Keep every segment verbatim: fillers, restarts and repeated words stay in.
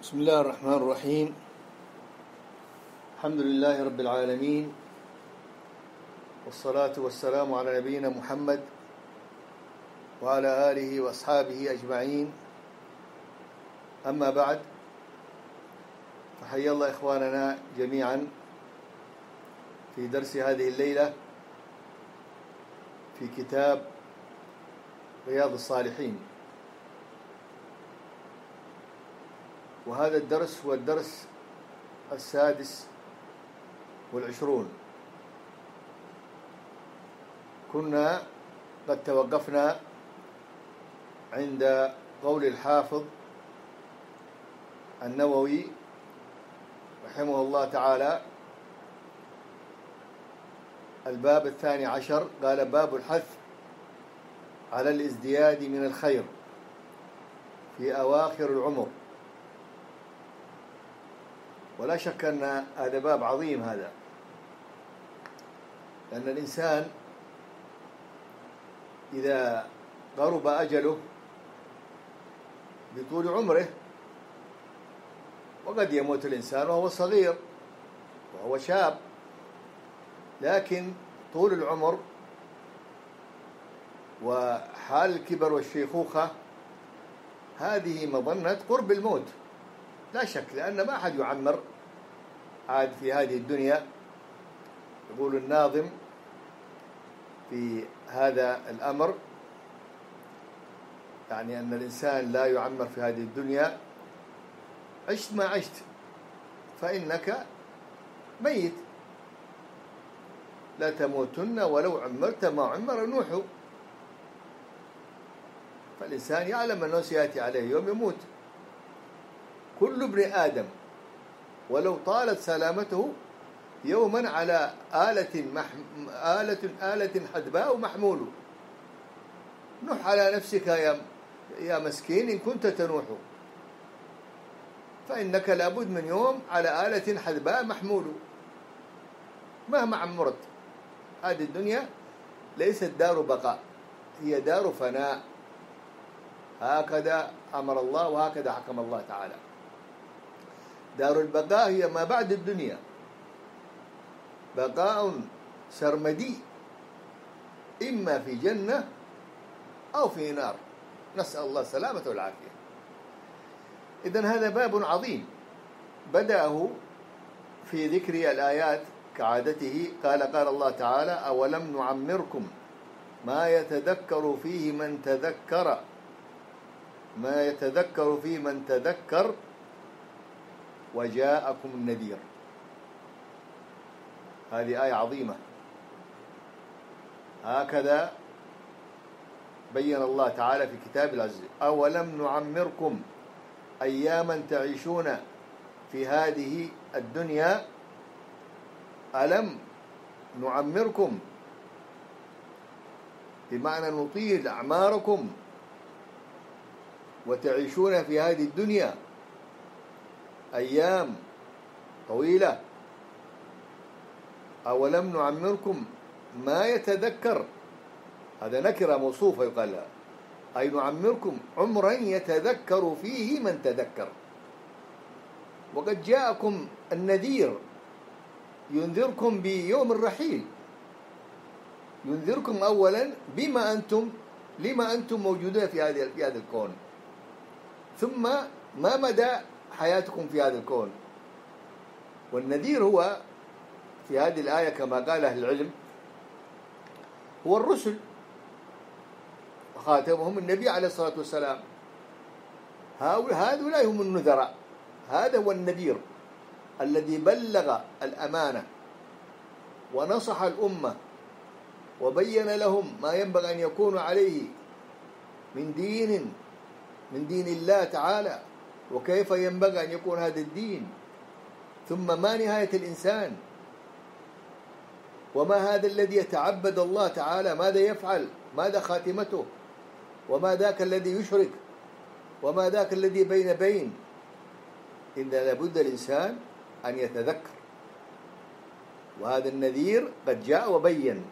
بسم الله الرحمن الرحيم. الحمد لله رب العالمين، والصلاة والسلام على نبينا محمد وعلى آله وأصحابه أجمعين. أما بعد، فحيا الله إخواننا جميعا في درس هذه الليلة في كتاب رياض الصالحين. وهذا الدرس هو الدرس السادس والعشرون. كنا قد توقفنا عند قول الحافظ النووي رحمه الله تعالى، الباب الثاني عشر، قال: باب الحث على الازدياد من الخير في أواخر العمر. ولا شك أن هذا باب عظيم، هذا لأن الإنسان إذا قرب أجله بطول عمره، وقد يموت الإنسان وهو صغير وهو شاب، لكن طول العمر وحال الكبر والشيخوخة هذه مظنة قرب الموت، لا شك، لأن ما أحد يعمر عاد في هذه الدنيا. يقول الناظم في هذا الأمر، يعني أن الإنسان لا يعمر في هذه الدنيا: عشت ما عشت فإنك ميت، لا تموتن ولو عمرت ما عمر نوح. فالإنسان يعلم أنه سيأتي عليه يوم يموت. كل ابن آدم ولو طالت سلامته يوما على آلة محم... آلة آلة حدباء محمول. نح على نفسك يا يا مسكين إن كنت تنوح، فإنك لابد من يوم على آلة حدباء محمول. مهما عمرت، هذه الدنيا ليست دار بقاء، هي دار فناء. هكذا أمر الله وهكذا حكم الله تعالى. دار البقاء هي ما بعد الدنيا، بقاء سرمدي، إما في جنة أو في نار، نسأل الله السلامة والعافية. إذن هذا باب عظيم بدأه في ذكر الآيات كعادته. قال قال الله تعالى: أولم نعمركم ما يتذكر فيه من تذكر ما يتذكر فيه من تذكر وجاءكم النذير. هذه آية عظيمة. هكذا بين الله تعالى في كتاب العزيز: أولم نعمركم أياما تعيشون في هذه الدنيا. ألم نعمركم بمعنى نطيل أعماركم وتعيشون في هذه الدنيا أيام طويلة. أولم نعمركم ما يتذكر، هذا نكرة موصوفة يقال لها، أي نعمركم عمرا يتذكر فيه من تذكر. وقد جاءكم النذير ينذركم بيوم الرحيل، ينذركم أولا بما أنتم لما أنتم موجودون في هذا في هذا الكون، ثم ما مدى حياتكم في هذا الكون. والنذير هو في هذه الآية كما قال أهل العلم هو الرسل، وخاتمهم النبي عليه الصلاة والسلام. هؤلاء هم النذراء. هذا هو النذير الذي بلغ الأمانة ونصح الأمة وبين لهم ما ينبغي أن يكون عليه من دين من دين الله تعالى، وكيف ينبغي أن يكون هذا الدين، ثم ما نهاية الإنسان، وما هذا الذي يتعبد الله تعالى، ماذا يفعل، ماذا خاتمته، وما ذاك الذي يشرك، وما ذاك الذي بين بين. إن لابد الإنسان أن يتذكر، وهذا النذير قد جاء وبين.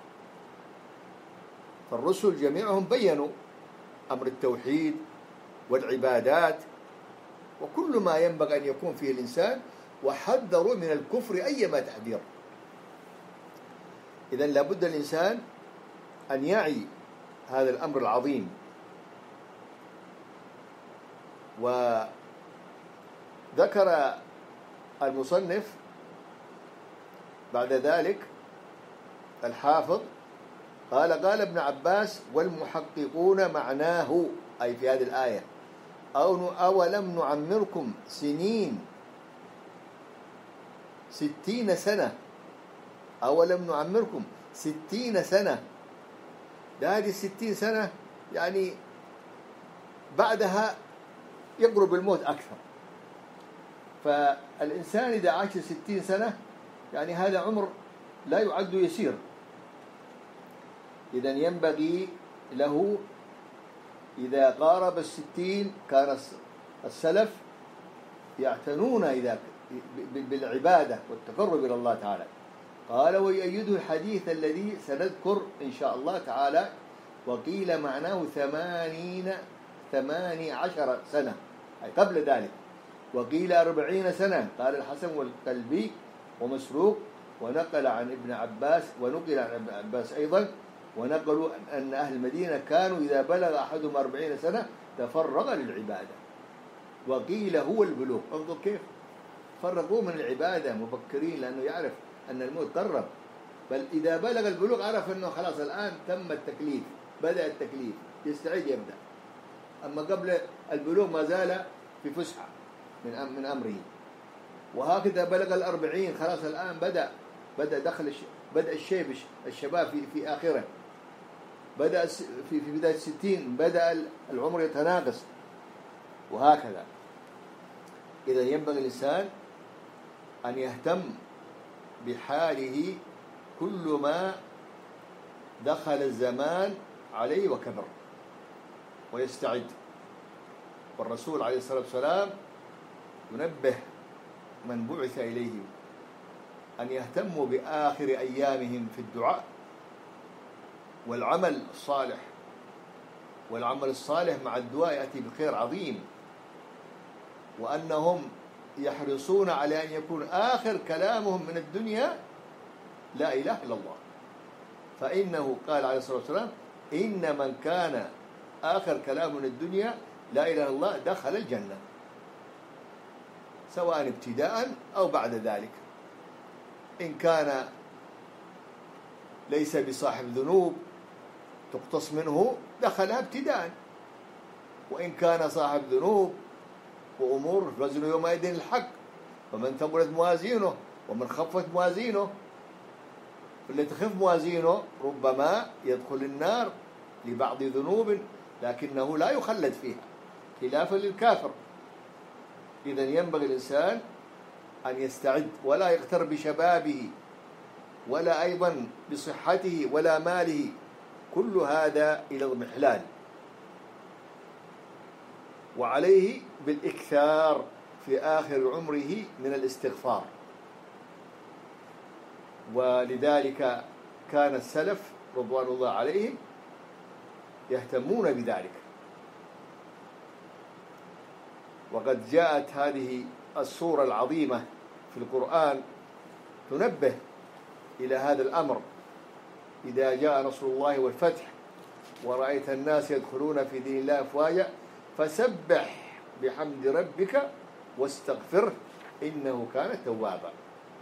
فالرسل جميعهم بينوا أمر التوحيد والعبادات وكل ما ينبغي أن يكون فيه الإنسان، وحذروا من الكفر أيما تحذير. إذن لابد الإنسان أن يعي هذا الأمر العظيم. وذكر المصنف بعد ذلك الحافظ قال: قال ابن عباس: والمحققون معناه، أي في هذه الآية: أو أولم نعمركم سنين ستين سنة، أولم نعمركم ستين سنة. ده هذه الستين سنة يعني بعدها يقرب الموت أكثر. فالإنسان إذا عاش ستين سنة يعني هذا عمر لا يعد يسير. إذن ينبغي له إذا قارب الستين، كان السلف يعتنون إذا بالعبادة والتقرب إلى الله تعالى. قال: ويؤيده الحديث الذي سنذكر إن شاء الله تعالى: وقيل معناه ثمانين ثماني عشر سنة، أي قبل ذلك، وقيل أربعين سنة. قال الحسن والقلبي ومسروق، ونقل عن ابن عباس ونقل عن ابن عباس أيضا، ونقلوا أن أهل المدينة كانوا إذا بلغ أحدهم أربعين سنة تفرغ للعبادة. وقيل هو البلوغ. انظر كيف فرقوا من العبادة مبكرين، لأنه يعرف أن الموت قرب. بل إذا بلغ البلوغ عرف أنه خلاص الآن تم التكليف، بدأ التكليف، يستعد يبدأ. أما قبل البلوغ ما زال في فسحة من من أمره. وهكذا بلغ الأربعين خلاص الآن بدأ بدأ دخل بدأ الشيب الشباب في في آخره. بدأ في في بداية الستين بدأ العمر يتناقص، وهكذا. إذا ينبغي الإنسان أن يهتم بحاله كل ما دخل الزمان عليه وكبر، ويستعد. والرسول عليه الصلاة والسلام ينبه من بعث إليهم أن يهتموا بآخر أيامهم في الدعاء والعمل الصالح. والعمل الصالح مع الدعاء يأتي بخير عظيم، وأنهم يحرصون على أن يكون آخر كلامهم من الدنيا لا إله إلا الله. فإنه قال عليه الصلاة والسلام: إن من كان آخر كلام من الدنيا لا إله إلا الله دخل الجنة، سواء ابتداء أو بعد ذلك. إن كان ليس بصاحب ذنوب تقتص منه دخلها ابتداء، وإن كان صاحب ذنوب وأمور فوزن يومئذ الحق، ومن ثقلت موازينه ومن خفت موازينه. فاللي تخف موازينه ربما يدخل النار لبعض ذنوب لكنه لا يخلد فيها، خلافا للكافر. إذن ينبغي الإنسان أن يستعد، ولا يغتر بشبابه ولا أيضا بصحته ولا ماله، كل هذا إلى اضمحلال. وعليه بالإكثار في آخر عمره من الاستغفار. ولذلك كان السلف رضوان الله عليهم يهتمون بذلك. وقد جاءت هذه السورة العظيمة في القرآن تنبه إلى هذا الأمر: إذا جاء نصر الله والفتح ورأيت الناس يدخلون في دين الله أفواجا فسبح بحمد ربك واستغفره إنه كان توابا.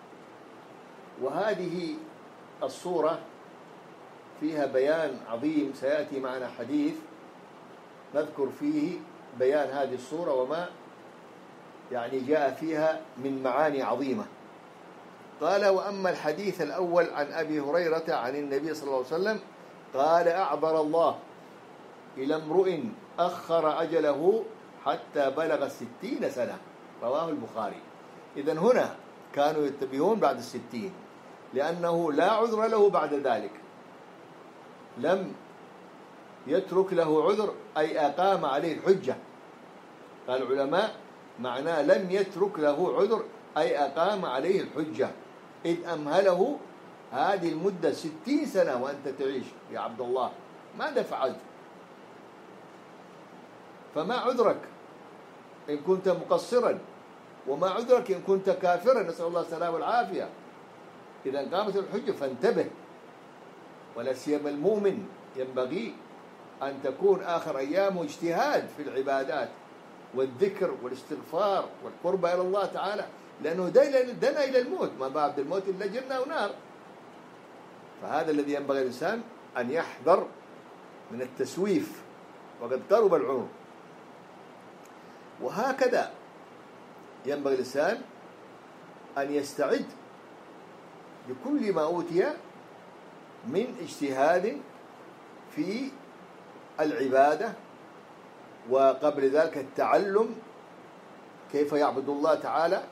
وهذه الصورة فيها بيان عظيم، سيأتي معنا حديث نذكر فيه بيان هذه الصورة وما يعني جاء فيها من معاني عظيمة. قال: وأما الحديث الأول عن أبي هريرة عن النبي صلى الله عليه وسلم قال: أعذر الله إلى امرؤ أخر أجله حتى بلغ ستين سنة، رواه البخاري. إذن هنا كانوا يتبعون بعد الستين، لأنه لا عذر له بعد ذلك. لم يترك له عذر أي أقام عليه الحجة. قال العلماء معناه لم يترك له عذر أي أقام عليه الحجة، إذ أمهله هذه المدة ستين سنة وأنت تعيش يا عبد الله، ماذا فعلت؟ فما عذرك إن كنت مقصرا، وما عذرك إن كنت كافرا، نسأل الله السلامة والعافية. إذا قامت الحجة فانتبه، ولا سيما المؤمن ينبغي أن تكون آخر أيامه اجتهاد في العبادات والذكر والاستغفار والقرب إلى الله تعالى، لأنه دنا إلى الموت، ما بعد الموت إلا جنة ونار. فهذا الذي ينبغي الإنسان أن يحذر من التسويف، وقد قرب العمر. وهكذا ينبغي الإنسان أن يستعد لكل ما أوتي من اجتهاد في العبادة، وقبل ذلك التعلم كيف يعبد الله تعالى.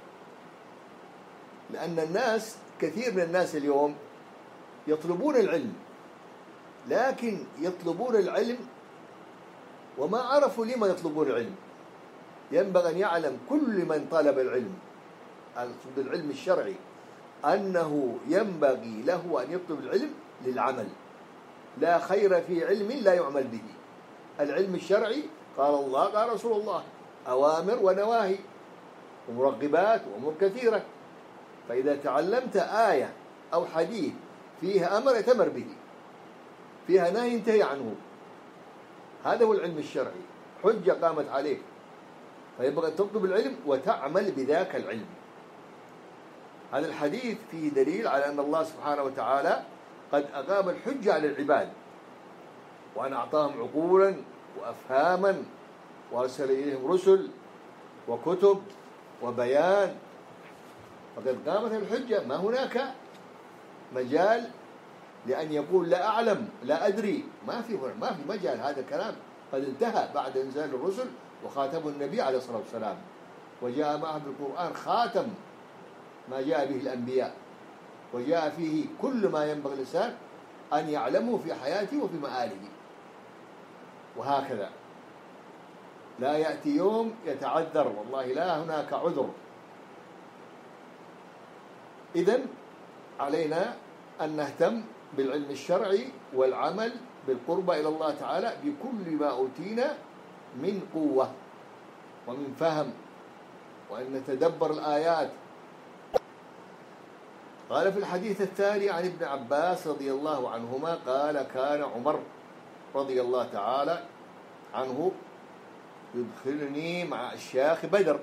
لأن الناس، كثير من الناس اليوم يطلبون العلم، لكن يطلبون العلم وما عرفوا لما يطلبون العلم. ينبغي أن يعلم كل من طلب العلم، العلم الشرعي، أنه ينبغي له أن يطلب العلم للعمل. لا خير في علم لا يعمل به. العلم الشرعي قال الله قال رسول الله، أوامر ونواهي ومرغبات وأمور كثيرة. فإذا تعلمت آية أو حديث فيها أمر يتمر به، فيها نهي ينتهي عنه، هذا هو العلم الشرعي، حجة قامت عليك. فينبغي أن تطلب العلم وتعمل بذاك العلم. هذا الحديث فيه دليل على أن الله سبحانه وتعالى قد أقام الحجة على العباد، وأن أعطاهم عقولا وأفهاما، وأرسل إليهم رسل وكتب وبيان. فقد قامت الحجة، ما هناك مجال لأن يقول لا أعلم لا أدري، ما في ما في مجال. هذا الكلام قد انتهى بعد إنزال الرسل وخاتم النبي عليه الصلاة والسلام، وجاء معه بالقرآن خاتم ما جاء به الأنبياء، وجاء فيه كل ما ينبغي الإنسان أن يعلمه في حياته وفي مآله. وهكذا لا يأتي يوم يتعذر، والله لا هناك عذر. إذن علينا أن نهتم بالعلم الشرعي والعمل بالقربة إلى الله تعالى بكل ما أوتينا من قوة ومن فهم، وأن نتدبر الآيات. قال في الحديث الثاني عن ابن عباس رضي الله عنهما قال كان عمر رضي الله تعالى عنه يدخلني مع أشياخ بدر.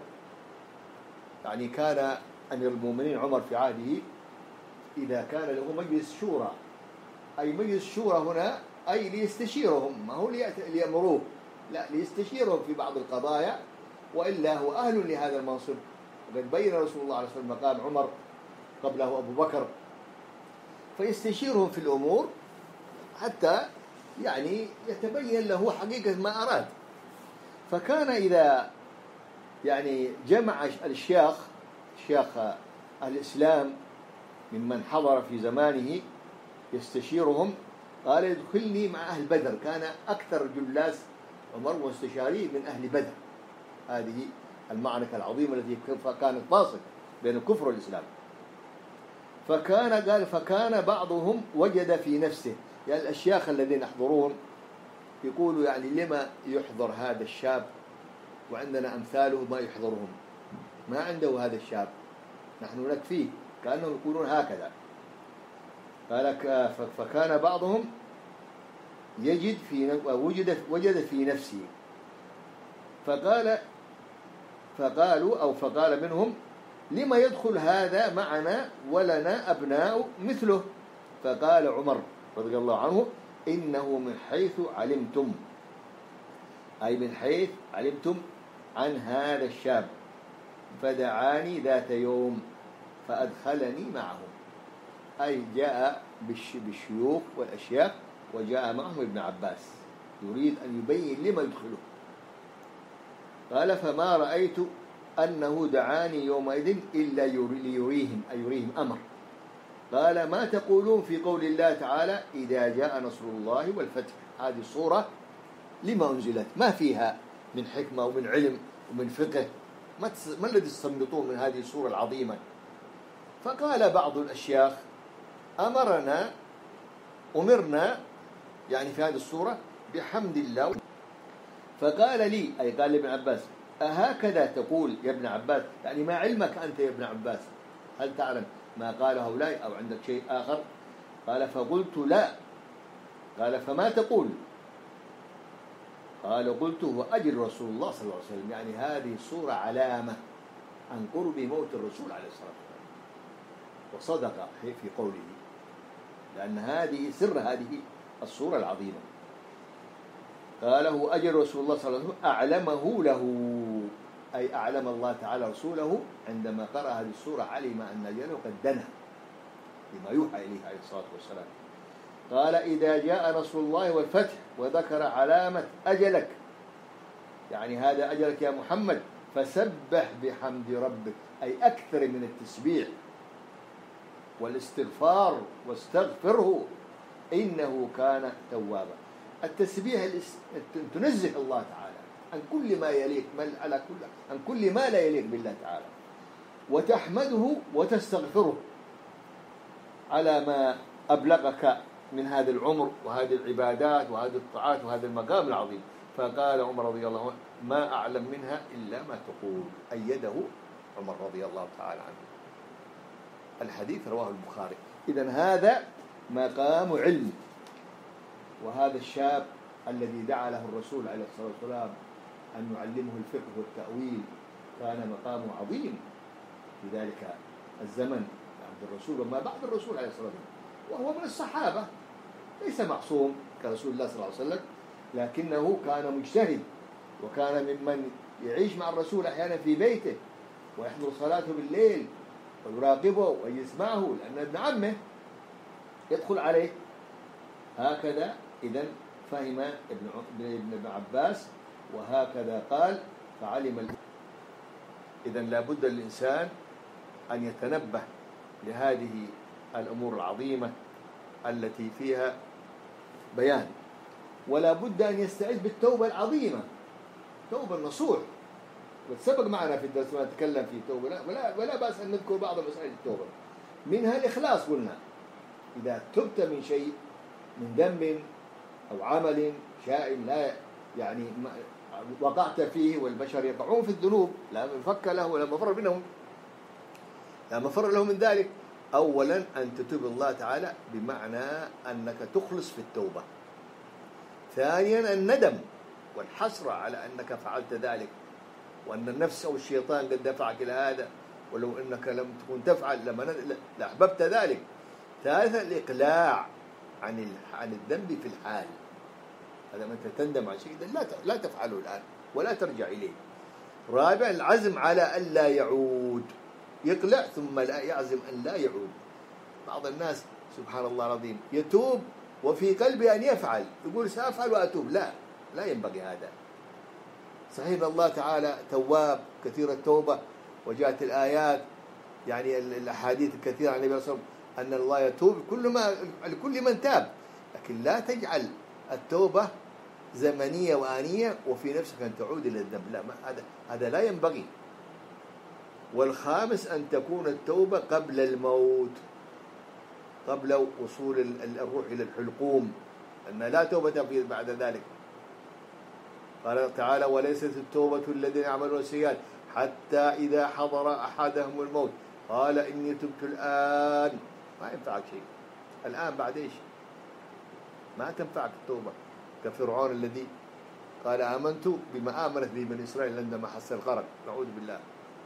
يعني كان أمير المؤمنين عمر في عهده إذا كان له مجلس شورى، أي مجلس شورى هنا أي ليستشيرهم، ما هو ليأمروه، لا ليستشيرهم في بعض القضايا، وإلا هو أهل لهذا المنصب. وقد بين رسول الله عليه وسلم مقام عمر قبله أبو بكر، فيستشيرهم في الأمور حتى يعني يتبين له حقيقة ما أراد. فكان إذا يعني جمع الشيخ شيخ الإسلام ممن حضر في زمانه يستشيرهم، قال يدخلني مع أهل بدر. كان أكثر جلاس عمر واستشاري من أهل بدر، هذه المعركة العظيمة التي كانت فاصلة بين الكفر والإسلام. فكان قال فكان بعضهم وجد في نفسه، يعني الأشياخ الذين يحضرون يقولوا يعني لما يحضر هذا الشاب وعندنا أمثاله ما يحضرهم، ما عنده هذا الشاب، نحن نكفيه. كأنهم يقولون هكذا. قال فكان بعضهم يجد في وجد وجد في نفسه، فقال فقالوا أو فقال منهم لما يدخل هذا معنا ولنا أبناء مثله؟ فقال عمر رضي الله عنه إنه من حيث علمتم، أي من حيث علمتم عن هذا الشاب، فدعاني ذات يوم فأدخلني معهم، أي جاء بالشيوخ والأشياخ وجاء معهم ابن عباس يريد أن يبين لما يدخله. قال فما رأيت أنه دعاني يومئذ إلا ليريهم أي يريهم أمر. قال ما تقولون في قول الله تعالى إذا جاء نصر الله والفتح؟ هذه الصورة لما أنزلت؟ ما فيها من حكمة ومن علم ومن فقه، ما الذي تستنبطون من هذه الصورة العظيمة؟ فقال بعض الأشياخ أمرنا أمرنا يعني في هذه الصورة بحمد الله. فقال لي أي قال لابن عباس أهكذا تقول يا ابن عباس؟ يعني ما علمك أنت يا ابن عباس؟ هل تعلم ما قال هؤلاء أو عندك شيء آخر؟ قال فقلت لا. قال فما تقول؟ قال قلت هو أجل رسول الله صلى الله عليه وسلم، يعني هذه الصورة علامة عن قرب موت الرسول عليه الصلاة والسلام، وصدق في قوله، لأن هذه سر هذه الصورة العظيمة. قال هو أجل رسول الله صلى الله عليه وسلم أعلمه له، أي أعلم الله تعالى رسوله عندما قرأ هذه السورة علم أن أجله قد دنا بما يوحى إليه عليه الصلاة والسلام. قال إذا جاء رسول الله والفتح وذكر علامة أجلك، يعني هذا أجلك يا محمد، فسبح بحمد ربك، أي أكثر من التسبيح والاستغفار واستغفره إنه كان توابا. التسبيح تنزه الله تعالى عن كل ما يليق على كل عن كل ما لا يليق بالله تعالى، وتحمده وتستغفره على ما أبلغك من هذا العمر وهذه العبادات وهذه الطاعات وهذا المقام العظيم. فقال عمر رضي الله عنه ما أعلم منها إلا ما تقول، أيده عمر رضي الله تعالى عنه. الحديث رواه البخاري. إذن هذا مقام علم، وهذا الشاب الذي دعا له الرسول عليه الصلاة والسلام أن يعلمه الفقه والتأويل كان مقامه عظيم في ذلك الزمن عند الرسول وما بعد الرسول عليه الصلاة والسلام، وهو من الصحابة، ليس معصوم كرسول الله صلى الله عليه وسلم، لكنه كان مجتهد، وكان ممن يعيش مع الرسول أحيانا في بيته ويحضر صلاته بالليل ويراقبه ويسمعه، لأن ابن عمه يدخل عليه هكذا. إذن فهم ابن ابن عباس وهكذا قال فعلم. إذن لابد الإنسان أن يتنبه لهذه الأمور العظيمة التي فيها بيان، ولا بد أن يستعد بالتوبة العظيمة، توبة النصوح، وسبق معنا في الدرس ما نتكلم في التوبة، ولا ولا بأس أن نذكر بعض مسائل التوبة. منها الإخلاص، قلنا إذا تبت من شيء من ذنب أو عمل شائن لا يعني وقعت فيه، والبشر يقعون في الذنوب لا مفك له ولا مفر منهم لا مفر له من ذلك. أولا أن تتوب الله تعالى بمعنى أنك تخلص في التوبة. ثانيا الندم والحسرة على أنك فعلت ذلك، وأن النفس أو الشيطان قد دفعك إلى هذا، ولو أنك لم تكن تفعل لما لأحببت ذلك. ثالثا الإقلاع عن عن الذنب في الحال، هذا ما تندم على شيء لا لا تفعله الآن ولا ترجع إليه. رابعا العزم على ألا يعود، يقلع ثم لا يعزم أن لا يعود. بعض الناس سبحان الله العظيم يتوب وفي قلبه أن يفعل، يقول سأفعل وأتوب، لا لا ينبغي هذا. صحيح الله تعالى تواب كثير التوبة، وجاءت الآيات يعني الأحاديث الكثيرة عن النبي صلى الله عليه وسلم أن الله يتوب كل ما لكل من تاب، لكن لا تجعل التوبة زمنية وآنية وفي نفسك أن تعود إلى الذنب، لا هذا هذا لا ينبغي. والخامس أن تكون التوبة قبل الموت، قبل وصول الروح إلى الحلقوم، أن لا توبة بعد ذلك. قال تعالى وليست التوبة الذين يعملون السيئات حتى إذا حضر أحدهم الموت قال إني تبت الآن. ما ينفعك شيء الآن، بعد إيش؟ ما تنفعك التوبة. كفرعون الذي قال آمنت بما آمنت به بني إسرائيل عندما حس الغرق، نعوذ بالله.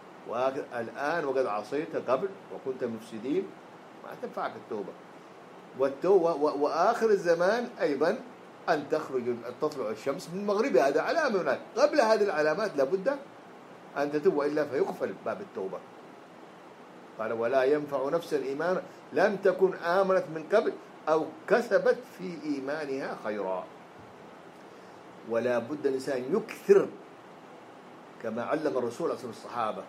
والآن وقد عصيت قبل وكنت مفسدين، ما تنفعك التوبة. والتوبة وآخر الزمان أيضا أن تخرج تطلع الشمس من مغربها، هذا علامة هناك. قبل هذه العلامات لابد أن تتوب وإلا فيقفل باب التوبة. قال ولا ينفع نفسا إيمان لم تكن آمنت من قبل أو كسبت في إيمانها خيرا. ولا بد الإنسان يكثر كما علم الرسول صلى الصحابة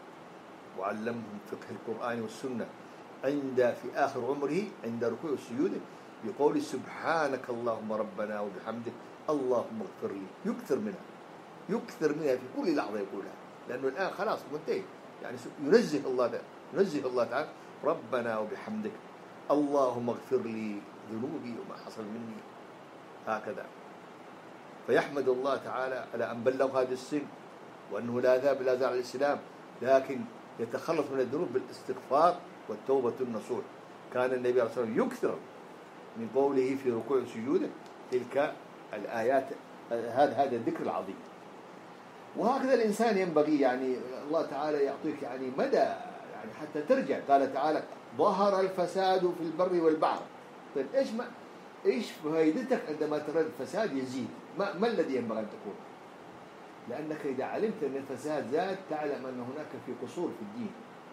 وعلمهم فقه القرآن والسنة عند في آخر عمره عند ركوع السجود بقول سبحانك اللهم ربنا وبحمدك اللهم اغفر لي، يكثر منها يكثر منها في كل لحظة يقولها، لأنه الآن خلاص منتهي، يعني ينزه الله تعالى ينزه الله تعالى ربنا وبحمدك اللهم اغفر لي ذنوبي وما حصل مني، هكذا. فيحمد الله تعالى على أن بلغ هذا السن وأنه لا ذهب لا زال على الإسلام، لكن يتخلص من الذنوب بالاستغفار والتوبة النصوح. كان النبي صلى الله عليه وسلم يكثر من قوله في ركوع سجوده تلك الآيات، هذا هذا الذكر العظيم. وهكذا الإنسان ينبغي، يعني الله تعالى يعطيك يعني مدى، يعني حتى ترجع. قال تعالى ظهر الفساد في البر والبحر. طيب إيش ما إيش فائدتك عندما ترى الفساد يزيد؟ ما, ما الذي ينبغي أن تكون؟ لأنك إذا علمت أن الفساد زاد تعلم أن هناك في قصور في الدين،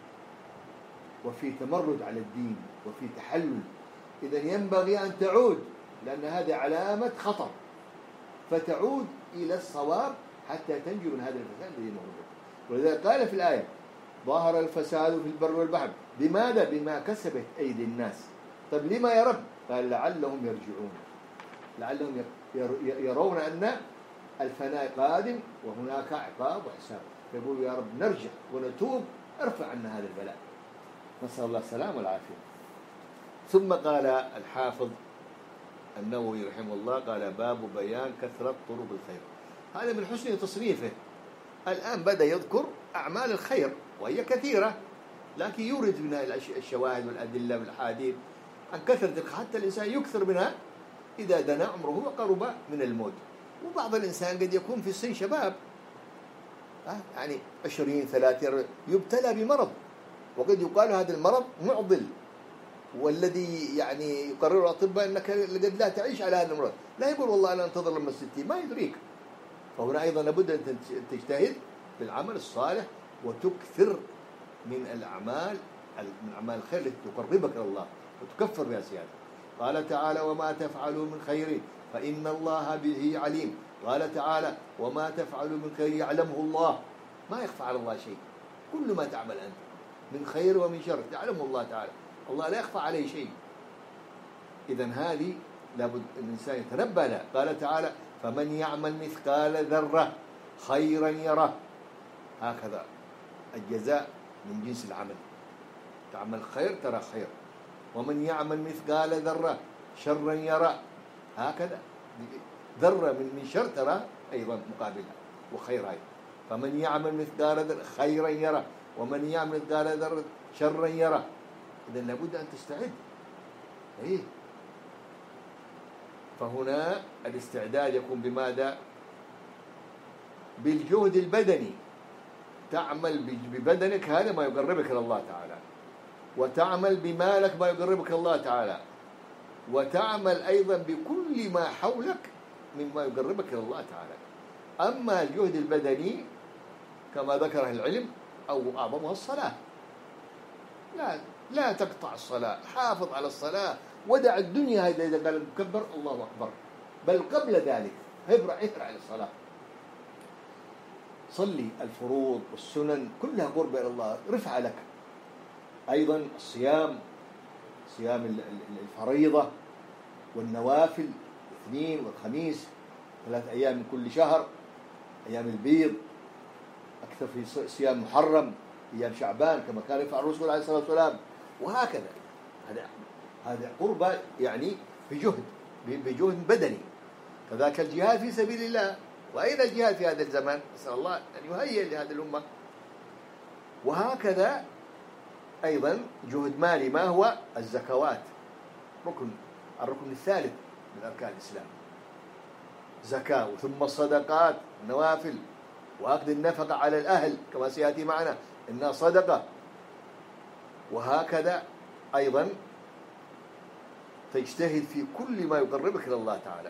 وفي تمرد على الدين، وفي تحلل. إذا ينبغي أن تعود، لأن هذه علامة خطر، فتعود إلى الصواب حتى تنجو من هذا الفساد الذي موجود. ولذلك قال في الآية ظهر الفساد في البر والبحر. بماذا؟ بما كسبت أيدي الناس. طيب لما يا رب؟ قال لعلهم يرجعون، لعلهم يرون أن الفناء قادم وهناك عقاب وحساب، فيقولوا يا رب نرجع ونتوب، ارفع عنا هذا البلاء. نسأل الله السلامة والعافية. ثم قال الحافظ النووي رحمه الله قال باب بيان كثرة طرق الخير. هذا من حسن تصنيفه. الآن بدأ يذكر أعمال الخير وهي كثيرة، لكن يورد منها الشواهد والأدلة والأحاديث عن كثرة، حتى الإنسان يكثر منها إذا دنا عمره وقرب من الموت. وبعض الإنسان قد يكون في سن شباب، يعني عشرين ثلاثين، يبتلى بمرض، وقد يقال هذا المرض معضل، والذي يعني يقرر الأطباء أنك قد لا تعيش على هذا المرض، لا يقول والله أنا أنتظر لما الستين، ما يدريك. فهنا أيضا لابد أن تجتهد بالعمل الصالح وتكثر من الأعمال من أعمال الخير التي تقربك إلى الله وتكفر بها سيئات. قال تعالى وما تفعلوا من خير فإن الله به عليم. قال تعالى وما تفعلوا من خير يعلمه الله. ما يخفى على الله شيء، كل ما تعمل أنت من خير ومن شر يعلمه الله تعالى، الله لا يخفى عليه شيء. إذن هذه لابد الإنسان يتنبه لها. قال تعالى فمن يعمل مثقال ذرة خيرا يره. هكذا الجزاء من جنس العمل، تعمل خير ترى خير، ومن يعمل مثقال ذرة شرا يره. هكذا ذرة من شر ترى أيضا مقابلها وخير أيضا. فمن يعمل مثقال ذرة خيرا يره ومن يعمل مثقال ذرة شرا يره. إذن لابد أن تستعد. إيه؟ فهنا الاستعداد يكون بماذا؟ بالجهد البدني، تعمل ببدنك هذا ما يقربك إلى الله تعالى، وتعمل بمالك ما يقربك إلى الله تعالى، وتعمل أيضا بكل ما حولك مما يقربك إلى الله تعالى. أما الجهد البدني كما ذكر العلم أو أعظمها الصلاة، لا لا تقطع الصلاة، حافظ على الصلاة، ودع الدنيا هذا إذا قال مكبر الله أكبر، بل قبل ذلك هبرع اهرع على الصلاة، صلي الفروض والسنن كلها قرب إلى الله، رفع لك. أيضا الصيام، صيام الفريضة والنوافل الاثنين والخميس، ثلاث أيام من كل شهر، أيام البيض، أكثر في صيام محرم، أيام شعبان كما كان يفعل الرسول عليه الصلاة والسلام، وهكذا. هذا هذا قربة يعني بجهد بجهد بدني. كذلك الجهاد في سبيل الله. وأين الجهاد في هذا الزمان؟ نسأل الله أن يهيئ لهذه الأمة. وهكذا أيضا جهد مالي، ما هو؟ الزكوات، ركن الركن الثالث من أركان الإسلام، زكاة، ثم الصدقات النوافل، وأخذ النفقة على الأهل كما سيأتي معنا إنها صدقة. وهكذا أيضا تجتهد في كل ما يقربك إلى الله تعالى.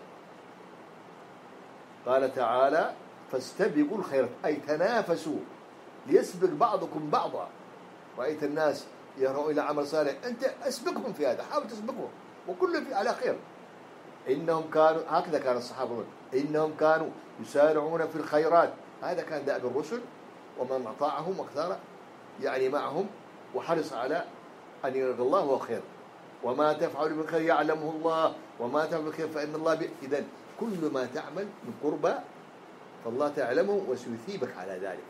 قال تعالى فاستبقوا الخيرات، أي تنافسوا ليسبق بعضكم بعضا. رأيت الناس يروا إلى عمل صالح، أنت أسبقهم في هذا، حاول تسبقهم، وكل في على خير. إنهم كانوا، هكذا كان الصحابة، إنهم كانوا يسارعون في الخيرات. هذا كان دأب الرسل، ومن أطاعهم واختار يعني معهم وحرص على أن يرضى الله هو خير. وما تفعل من خير يعلمه الله وما تفعل من خير فإن الله به. إذن كل ما تعمل من قربى فالله تعلمه وسيثيبك على ذلك.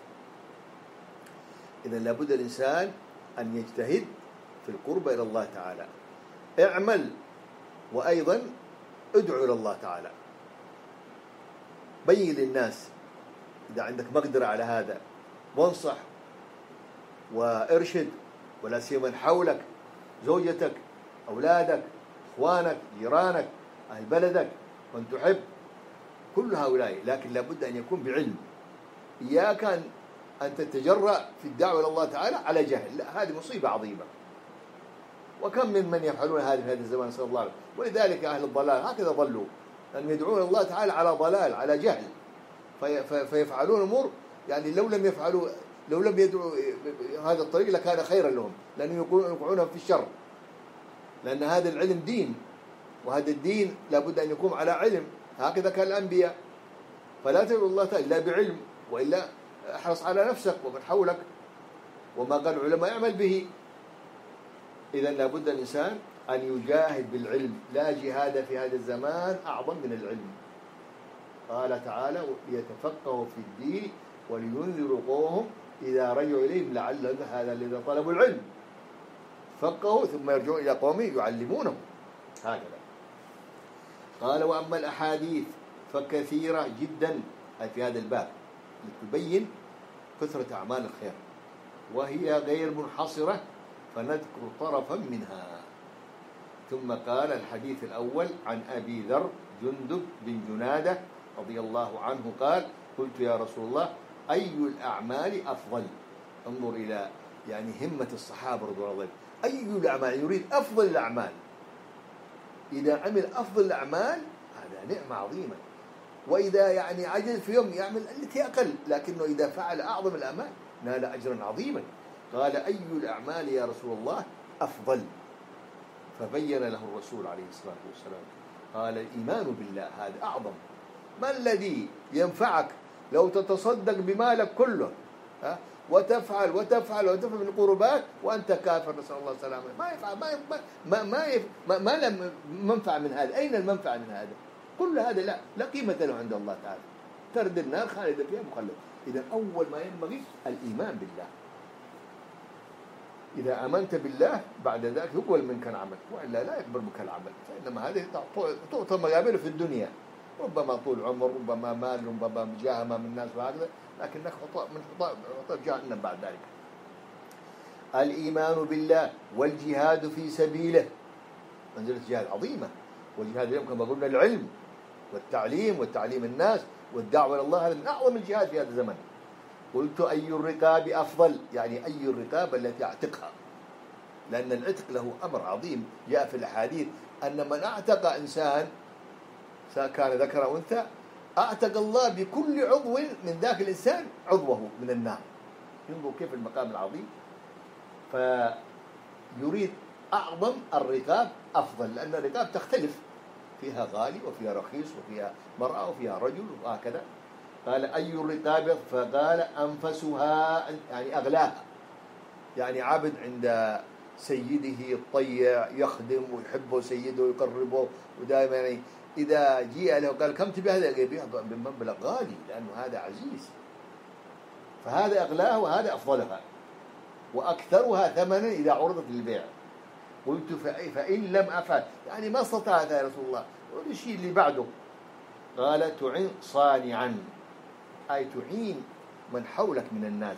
إذن لابد الإنسان أن يجتهد في القربى إلى الله تعالى. اعمل وأيضا ادعو إلى الله تعالى، بين للناس إذا عندك مقدرة على هذا وانصح وارشد، ولا سيما من حولك، زوجتك، أولادك، إخوانك، جيرانك، أهل بلدك، من تحب، كل هؤلاء. لكن لابد أن يكون بعلم. إياك أن أن تتجرأ في الدعوة إلى الله تعالى على جهل، لا، هذه مصيبة عظيمة. وكم من من يفعلون هذا في هذا الزمان، نسأل الله. ولذلك أهل الضلال هكذا ضلوا، أن يدعون الله تعالى على ضلال، على جهل، في فيفعلون أمور يعني لو لم يفعلوا، لو لم يدعوا هذا الطريق لكان خيرا لهم، لأنه يوقعون في الشر. لأن هذا العلم دين، وهذا الدين لابد أن يكون على علم. هكذا كان الأنبياء. فلا تدعو الله تعالى إلا بعلم، وإلا احرص على نفسك ومن حولك، وما قال العلماء يعمل به. إذا لابد الإنسان أن يجاهد بالعلم. لا جهاد في هذا الزمان أعظم من العلم. قال تعالى: ليتفقهوا في الدين ولينذروا قومهم إذا رجعوا إليهم لعلهم، هذا الذي طلبوا العلم، فقهوا ثم يرجعون إلى قومهم يعلمونهم. هكذا قال: وأما الأحاديث فكثيرة جدا في هذا الباب لتبين كثرة أعمال الخير، وهي غير منحصرة، فنذكر طرفا منها. ثم قال: الحديث الأول عن أبي ذر جندب بن جنادة رضي الله عنه قال: قلت يا رسول الله أي الأعمال أفضل؟ انظر إلى يعني همة الصحابة رضي الله عنهم. أي الأعمال؟ يريد أفضل الأعمال. إذا عمل أفضل الأعمال هذا نعمة عظيمة. وإذا يعني عجز في يوم يعمل التي أقل، لكنه إذا فعل أعظم الأعمال نال أجرا عظيما. قال: أي الأعمال يا رسول الله أفضل؟ فبين له الرسول عليه الصلاة والسلام، قال: الإيمان بالله، هذا أعظم. ما الذي ينفعك لو تتصدق بمالك كله، ها، وتفعل وتفعل وتفعل من القربات وأنت كافر، نسأل الله السلامة؟ ما يفعل، ما ما ما ما, ما, ما له منفعة من هذا. أين المنفعة من هذا؟ كل هذا لا لا قيمة له عند الله تعالى. ترد النار خالد فيها مخلد. إذا أول ما ينبغي الإيمان بالله. إذا آمنت بالله بعد ذلك يقبل منك العمل، وإلا لا يقبل منك العمل. فإنما هذه تعطى مقابل في الدنيا، ربما طول عمر، ربما مال، ربما جاه أمام الناس وهكذا، لكنك عطاء من عطاء جهنم بعد ذلك. الإيمان بالله والجهاد في سبيله، منزلة جهاد عظيمة. والجهاد اليوم كما قلنا العلم والتعليم والتعليم الناس والدعوة إلى الله، هذا من أعظم الجهاد في هذا الزمن. قلت: أي الرقاب أفضل؟ يعني أي الرقاب التي أعتقها، لأن العتق له أمر عظيم. جاء في الأحاديث أن من أعتق إنسان سواء كان ذكر أو أنثى، أعتق الله بكل عضو من ذاك الإنسان عضوه من النار. ينظر كيف المقام العظيم. فيريد أعظم الرقاب أفضل، لأن الرقاب تختلف، فيها غالي وفيها رخيص وفيها مرأة وفيها رجل وهكذا. قال: أي الرقاب؟ فقال: أنفسها، يعني أغلاها، يعني عبد عند سيده الطيع يخدم ويحبه سيده ويقربه، ودائما يعني إذا جاء له قال: كم تبي هذا؟ يبيع بمبلغ غالي لأنه هذا عزيز. فهذا أغلاها وهذا أفضلها وأكثرها ثمنا إذا عرضت للبيع. قلت: فإن لم أفعل، يعني ما استطعت يا رسول الله، والشيء اللي بعده. قال: تعين صانعا، أي تعين من حولك من الناس.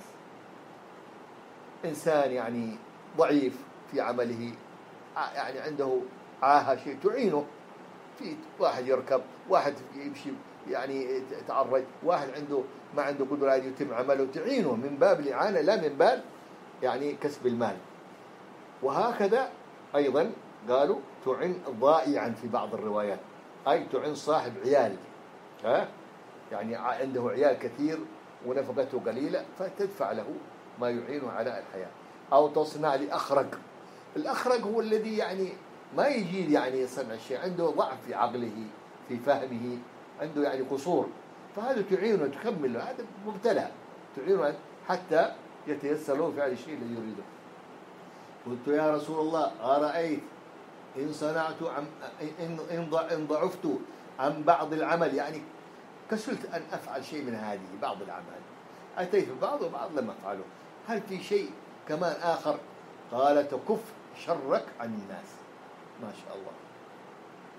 إنسان يعني ضعيف في عمله، يعني عنده عاهة شيء، تعينه. في واحد يركب، واحد يمشي يعني يتعرج، واحد عنده ما عنده قدرة يتم عمله، تعينه من باب الإعانة لا من باب يعني كسب المال. وهكذا أيضا قالوا: تعين ضائعا في بعض الروايات، أي تعين صاحب عيال، ها، يعني عنده عيال كثير ونفقته قليلة، فتدفع له ما يعينه على الحياة. أو تصنع لأخرق. الأخرق هو الذي يعني ما يجيد يعني يصنع الشيء، عنده ضعف في عقله، في فهمه، عنده يعني قصور، فهذا تعينه تكمل، هذا مبتلى، تعينه حتى يتيسر له فعل الشيء الذي يريده. قلت: يا رسول الله أرأيت إن صنعت عن إن ضعفت عن بعض العمل، يعني كسلت أن أفعل شيء من هذه بعض الأعمال، أتيت بعض وبعض لم أفعله، هل في شيء كمان آخر؟ قال: تكف شرك عن الناس. ما شاء الله.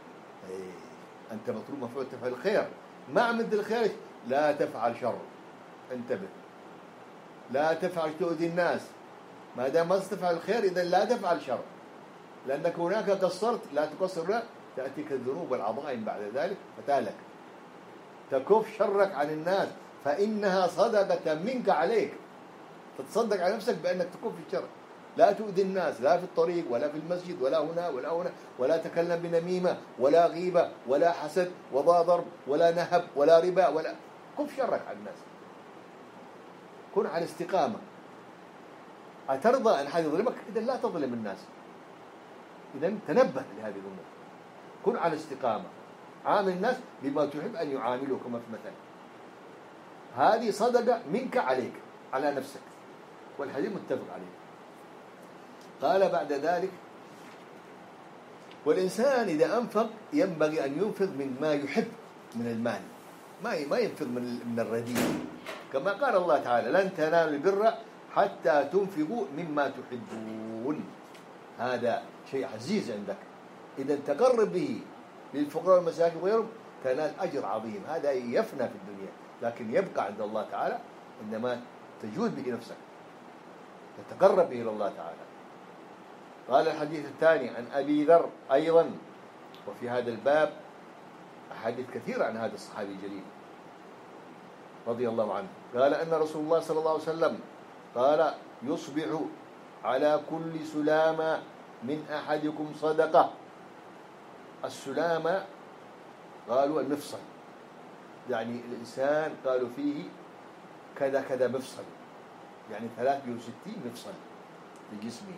أيه. أنت مطلوب مفعول تفعل الخير، ما عملت الخير لا تفعل شر. انتبه، لا تفعل تؤذي الناس، ما دام ما تفعل الخير إذا لا تفعل شر، لأنك هناك قصرت لا تقصر، لا تأتيك الذنوب والعظائم بعد ذلك فتهلك. تكف شرك عن الناس فإنها صدقة منك عليك، تتصدق على نفسك بأنك تكف الشر، لا تؤذي الناس لا في الطريق ولا في المسجد ولا هنا ولا هنا، ولا تكلم بنميمة ولا غيبة ولا حسد ولا ضرب ولا نهب ولا ربا، ولا كف شرك عن الناس، كن على استقامة. أترضى أن حد يظلمك؟ إذا لا تظلم الناس، إذا تنبه لهذه الأمور، كن على استقامة، عامل الناس بما تحب أن يعاملوك مثلا، هذه صدقة منك عليك على نفسك، والحديث متفق عليه. قال بعد ذلك: والإنسان إذا أنفق ينبغي أن ينفق من ما يحب من المال، ما ما ينفق من من الرديء، كما قال الله تعالى: لن تنالوا البر حتى تنفقوا مما تحبون. هذا شيء عزيز عندك، إذا تقرب به للفقراء والمساكين وغيرهم تنال أجر عظيم، هذا يفنى في الدنيا لكن يبقى عند الله تعالى عندما تجود به نفسك تتقرب به إلى الله تعالى. قال الحديث الثاني عن أبي ذر أيضا، وفي هذا الباب أحاديث كثيرة عن هذا الصحابي الجليل رضي الله عنه، قال أن رسول الله صلى الله عليه وسلم قال: يصبح على كل سلامة من أحدكم صدقة. السلامة قالوا المفصل، يعني الإنسان قالوا فيه كذا كذا مفصل، يعني ثلاثمائة وستين مفصل في جسمه،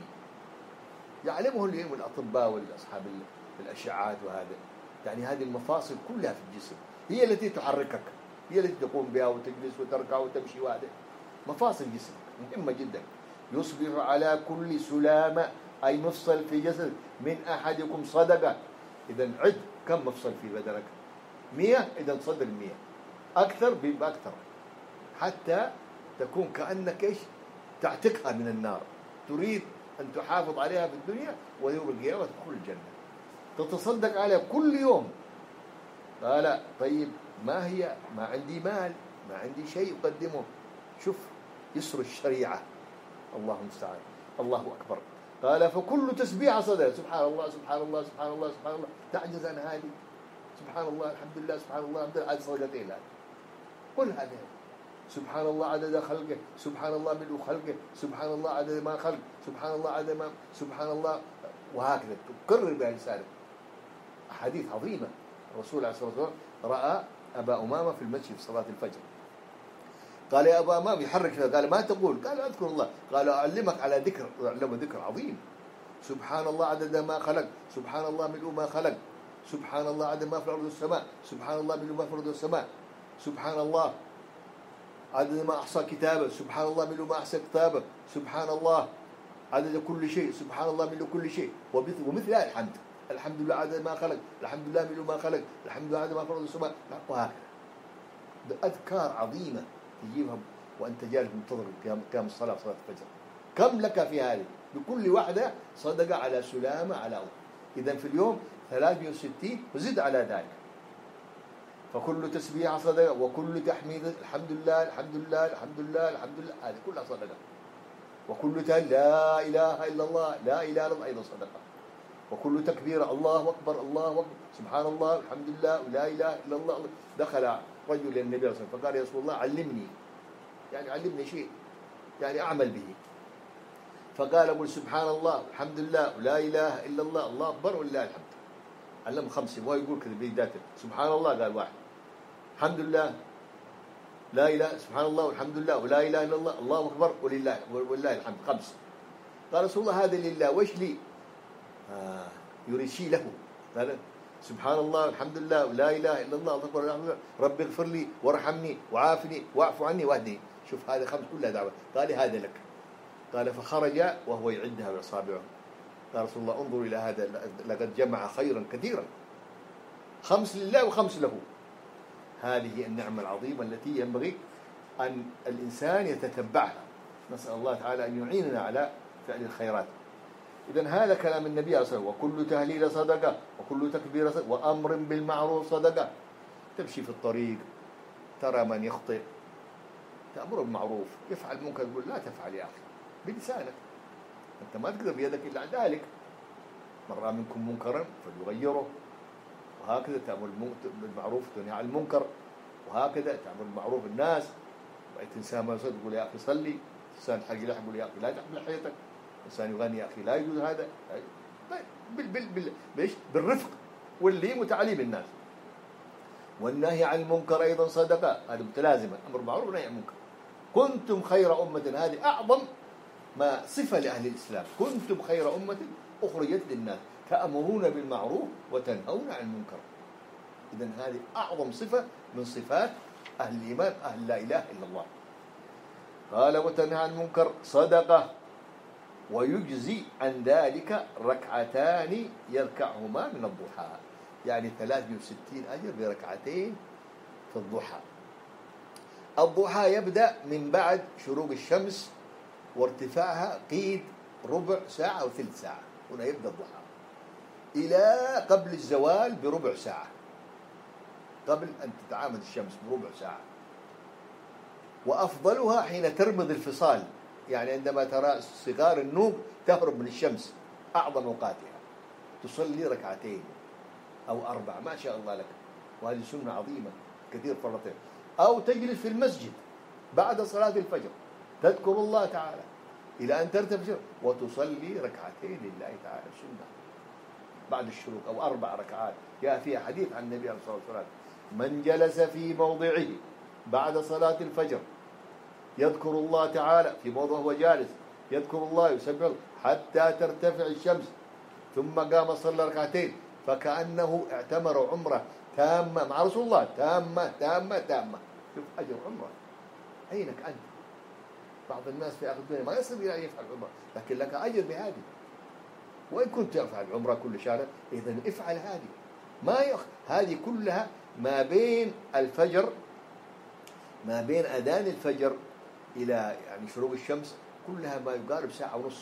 يعلمه اليوم الأطباء والأصحاب الأشعات، وهذا يعني هذه المفاصل كلها في الجسم هي التي تحركك، هي التي تقوم بها وتجلس وتركع وتمشي، وهذا مفاصل جسمك مهمة جدا. يصبح على كل سلامة أي مفصل في جسد من أحدكم صدقة. إذا عد كم مفصل في بدنك؟ مئة، إذا تصدق مئة، أكثر بأكثر، حتى تكون كأنك إيش تعتقها من النار، تريد أن تحافظ عليها في الدنيا ويوم القيامة تدخل الجنة، تتصدق عليها كل يوم. قال: طيب ما هي؟ ما عندي مال، ما عندي شيء أقدمه. شوف يسر الشريعة، الله المستعان، الله أكبر. قال: فكل تسبيحة صدقة. سبحان الله سبحان الله سبحان الله سبحان الله، تعجز عن هذه، سبحان الله الحمد لله سبحان الله الحمد لله، عدد صدقتين هذه، كل هذه. سبحان الله عدد خلقه، سبحان الله ملء خلقه، سبحان الله عدد ما خلق، سبحان الله عدد ما، سبحان الله، وهكذا تكرر بها لسانك. أحاديث عظيمة. الرسول عليه الصلاة والسلام رأى أبا أمامة في المسجد في صلاة الفجر، قال: يا أبا أمامة، يحرك، قال: ما تقول؟ قال: أذكر الله. قال: أعلمك على ذكر، أعلمه ذكر عظيم. سبحان الله عدد ما خلق، سبحان الله ملء ما خلق، سبحان الله عدد ما في الأرض والسماء، سبحان الله ملء ما في الأرض والسماء، سبحان الله عدد ما أحصى كتابه، سبحان الله ملء ما أحصى كتابه، سبحان الله عدد كل شيء، سبحان الله ملء كل شيء، ومثل هذا الحمد، الحمد لله عدد ما خلق، الحمد لله ملء ما خلق، الحمد لله عدد ما في الأرض والسماء، وهكذا. أذكار عظيمة تجيبها وأنت جالس منتظر قيام الصلاة، صلاة الفجر. كم لك في هذه؟ بكل واحدة صدقة على سلامة على أول. إذا في اليوم ثلاثمائة وستين وزد على ذلك. فكل تسبيح صدقة، وكل تحميد الحمد لله الحمد لله الحمد لله الحمد لله، هذه كلها صدقة. وكل تهليل لا إله إلا الله لا إله إلا الله أيضا صدقة. وكل تكبير الله أكبر الله أكبر، سبحان الله الحمد لله ولا إله إلا الله. دخل رجل للنبي صلى الله عليه وسلم فقال: يا رسول الله علمني، يعني علمني شيء يعني أعمل به. فقال: قل سبحان الله الحمد لله ولا إله إلا الله الله أكبر ولله الحمد. علم خمسة، وهو يقول كذا بيداته، سبحان الله قال واحد، الحمد لله لا إله، سبحان الله والحمد لله ولا إله إلا الله الله أكبر ولله ولله الحمد، خمس. قال رسول الله: هذا لله وش لي؟ آه يريد شيء له. قال: سبحان الله الحمد لله ولا إله إلا الله الله أكبر، رب اغفر لي وارحمني وعافني واعف عني واهدني. شوف هذا خمس كلها دعوة. قال: هذا لك. قال: فخرج وهو يعدها بأصابعه. قال رسول الله: انظروا إلى هذا، لقد جمع خيرا كثيرا، خمس لله وخمس له. هذه النعمة العظيمة التي ينبغي أن الإنسان يتتبعها. نسأل الله تعالى أن يعيننا على فعل الخيرات. إذن هذا كلام النبي عليه الصلاة والسلام: وكل تهليل صدقة، وكل تكبير صدقة، وأمر بالمعروف صدقة. تمشي في الطريق ترى من يخطئ تأمره بالمعروف، يفعل المنكر تقول لا تفعل يا أخي بلسانك، أنت ما تقدر بيدك إلا عن ذلك. من رأى منكم منكرا فليغيره، وهكذا تأمر بالمعروف تنهي عن المنكر، وهكذا تأمر بالمعروف الناس. رأيت إنسان ما يصلي تقول يا أخي صلي، إنسان حق لحم يقول يا أخي لا تحمل لحيتك، إنسان يغني يا أخي لا يجوز هذا. طيب بال بال بال بإيش؟ بالرفق واللين وتعليم الناس. والنهي عن المنكر أيضا صدقة، هذا متلازمة، أمر بالمعروف ونهي عن المنكر. كنتم خير أمة، هذه أعظم ما صفة لأهل الإسلام، كنتم خير أمة أخرجت للناس تأمرون بالمعروف وتنهون عن المنكر. إذن هذه أعظم صفة من صفات أهل الإيمان، أهل لا إله إلا الله. قال وتنهى عن المنكر صدقة، ويجزي عن ذلك ركعتان يركعهما من الضحى، يعني ثلاثمائة وستين أجر بركعتين في الضحى. الضحى يبدأ من بعد شروق الشمس وارتفاعها قيد ربع ساعة أو ثلث ساعة، هنا يبدأ الضحى إلى قبل الزوال بربع ساعة، قبل أن تتعامد الشمس بربع ساعة. وأفضلها حين ترمض الفصال، يعني عندما ترى صغار النوق تهرب من الشمس، أعظم أوقاتها تصلي ركعتين أو أربع ما شاء الله لك، وهذه سنة عظيمة كثير فرطين. أو تجلس في المسجد بعد صلاة الفجر تذكر الله تعالى إلى أن ترتفع وتصلي ركعتين لله تعالى سنة بعد الشروق، أو أربع ركعات. جاء فيها حديث عن النبي عليه الصلاة والسلام: من جلس في موضعه بعد صلاة الفجر يذكر الله تعالى في موضعه وهو جالس، يذكر الله يسبح حتى ترتفع الشمس، ثم قام صلى ركعتين فكأنه اعتمر عمره تامة مع رسول الله، تامة تامة تامة. شوف أجر عمره، أينك أنت؟ بعض الناس في آخر الدنيا ما يصل إلى أن يفعل عمره، لكن لك أجر بهذه. وإن كنت تفعل عمره كل شهر إذن افعل هذه، ما يخ... هذه كلها ما بين الفجر، ما بين أذان الفجر إلى يعني شروق الشمس كلها ما يقارب ساعة ونص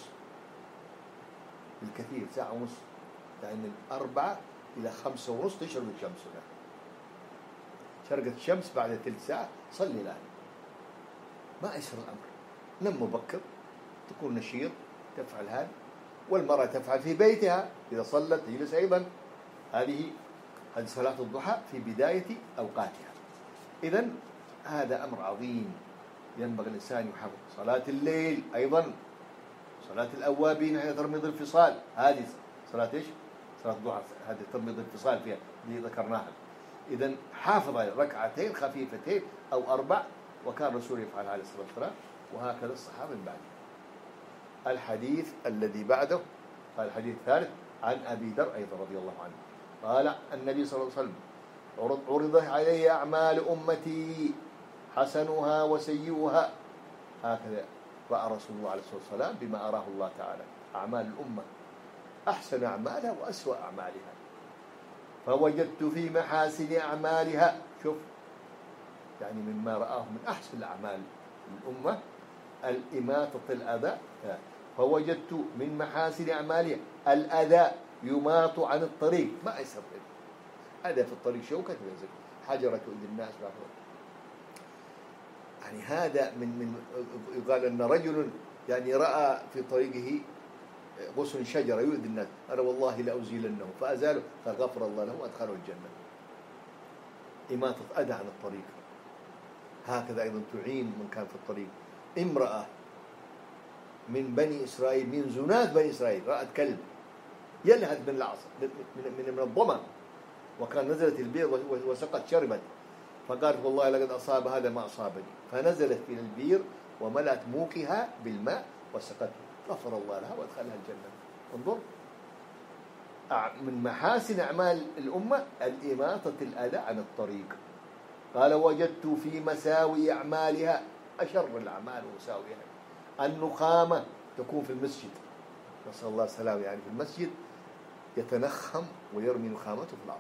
بالكثير، ساعة ونص، يعني من أربعة إلى خمسة ونص تشرق الشمس هنا. شرقت الشمس بعد ثلث ساعة صلي الآن، ما يسر الأمر. نم مبكر، تكون نشيط، تفعل هذا. والمرأة تفعل في بيتها إذا صلت تجلس أيضا. هذه هذه صلاة الضحى في بداية أوقاتها. إذن هذا أمر عظيم ينبغي الإنسان يحفظ. صلاة الليل أيضا، صلاة الأوابين هي ترميض الفصال، هذه صلاة إيش؟ صلاة الضحى، هذه ترميض الفصال فيها اللي ذكرناها. إذن حافظ ركعتين خفيفتين أو أربع، وكان الرسول يفعل عليه الصلاة والسلام، وهكذا الصحابة من بعده. الحديث الذي بعده قال الحديث الثالث عن أبي ذر أيضا رضي الله عنه قال النبي صلى الله عليه وسلم: عرضت علي أعمال أمتي حسنها وسيئها. هكذا رأى رسول الله عليه الصلاة والسلام بما أراه الله تعالى أعمال الأمة، أحسن أعمالها وأسوأ أعمالها. فوجدت في محاسن أعمالها، شوف يعني مما رآه من أحسن الأعمال الأمة الإماتة الأذى. فوجدت من محاسن أعمالها الأذى يماط عن الطريق، ما يصير أذى في الطريق، شوكة تنزل، حجرة تؤذي الناس. يعني هذا من من يقال أن رجل يعني رأى في طريقه غصن شجرة يؤذي الناس، أنا والله لأزيلنه، فأزاله فغفر الله له وأدخله الجنة. إماتة أذى عن الطريق. هكذا أيضا تعين من كان في الطريق. امرأة من بني إسرائيل، من زنات بني إسرائيل، رأت كلب يلهث من العصر من من, من الظما، وكان نزلت البير وسقط شربت، فقالت والله لقد أصاب هذا ما أصابني، فنزلت إلى البير وملأت موقها بالماء وسقته، غفر الله لها وأدخلها الجنة. انظر، من محاسن أعمال الأمة الإماتة الأذى عن الطريق. قال وجدت في مساوي أعمالها، أشر الأعمال ومساويها النخامة، تكون في المسجد، نسأل الله السلامة، يعني في المسجد يتنخم ويرمي نخامته في الأرض.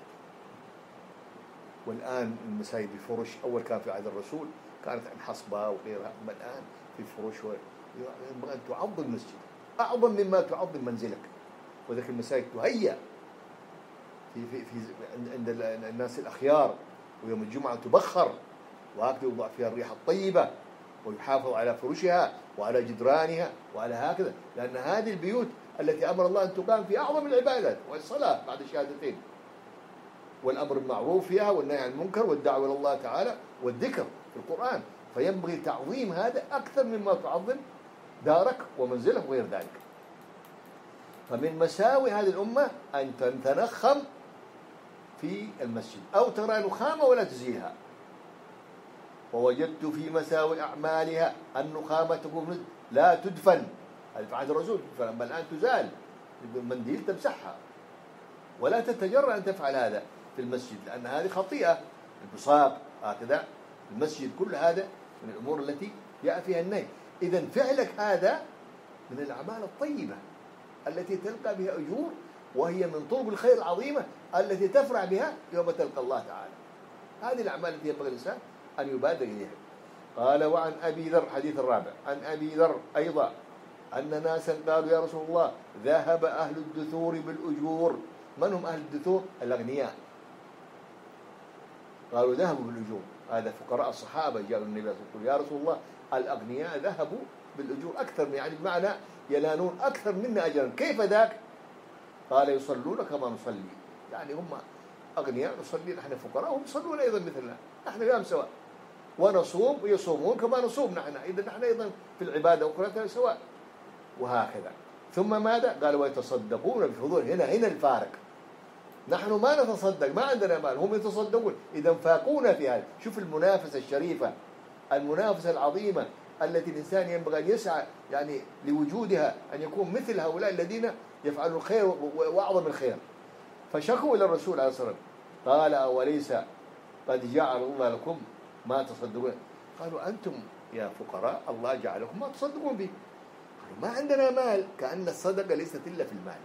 والآن المساجد بفرش، أول كان في عهد الرسول كانت عن حصبة وغيرها، أما الآن في فرش. ينبغي أن تعظم المسجد أعظم مما تعظم منزلك. وذلك المساجد تهيأ في في في عند الناس الأخيار، ويوم الجمعة تبخر، وهكذا يوضع فيها الريحة الطيبة، ويحافظ على فرشها وعلى جدرانها وعلى هكذا، لأن هذه البيوت التي أمر الله أن تقام في أعظم العبادات والصلاة بعد الشهادتين، والأمر بالمعروف فيها والنهي عن المنكر والدعوة إلى الله تعالى والذكر في القرآن، فينبغي تعظيم هذا أكثر مما تعظم دارك ومنزلك وغير ذلك. فمن مساوئ هذه الأمة أن تتنخم في المسجد أو ترى نخامة ولا تزيلها. ووجدت في مساوئ أعمالها النخامة تكون لا تدفن، هذه في عهد الرسول، فلما الآن تزال بالمنديل تمسحها، ولا تتجرأ أن تفعل هذا في المسجد، لأن هذه خطيئة، البصاق هكذا المسجد، كل هذا من الأمور التي جاء فيها النهي. إذن فعلك هذا من الأعمال الطيبة التي تلقى بها أجور، وهي من طرق الخير العظيمة التي تفرح بها يوم تلقى الله تعالى. هذه الأعمال التي ينبغي الإنسان أن يبادر إليها. قال وعن أبي ذر، حديث الرابع، عن أبي ذر أيضا أن ناسا قالوا يا رسول الله ذهب أهل الدثور بالأجور. من هم أهل الدثور؟ الأغنياء. قالوا ذهبوا بالأجور، هذا فقراء الصحابة جاءوا النبي صلى الله عليه وسلم يا رسول الله الأغنياء ذهبوا بالأجور أكثر، يعني بمعنى ينالون أكثر منا أجرا. كيف ذاك؟ قال يصلون كما نصلي، يعني هم أغنياء نصلي، نحن فقراء هم يصلون أيضا مثلنا، نحن اليوم سواء، ونصوم ويصومون كما نصوم نحن، إذا نحن أيضا في العبادة وكلها سواء، وهكذا. ثم ماذا؟ قال ويتصدقون بفضول. هنا هنا الفارق، نحن ما نتصدق، ما عندنا مال، هم يتصدقون، إذا فاقونا في هذا. شوف المنافسة الشريفة، المنافسة العظيمة التي الإنسان ينبغي أن يسعى يعني لوجودها، أن يكون مثل هؤلاء الذين يفعلون الخير وأعظم الخير. فشكوا إلى الرسول عليه الصلاة والسلام قال أوليس قد جعل الله لكم ما تصدقون؟ قالوا أنتم يا فقراء الله جعلكم ما تصدقون به. قالوا ما عندنا مال، كأن الصدقة ليست إلا في المال.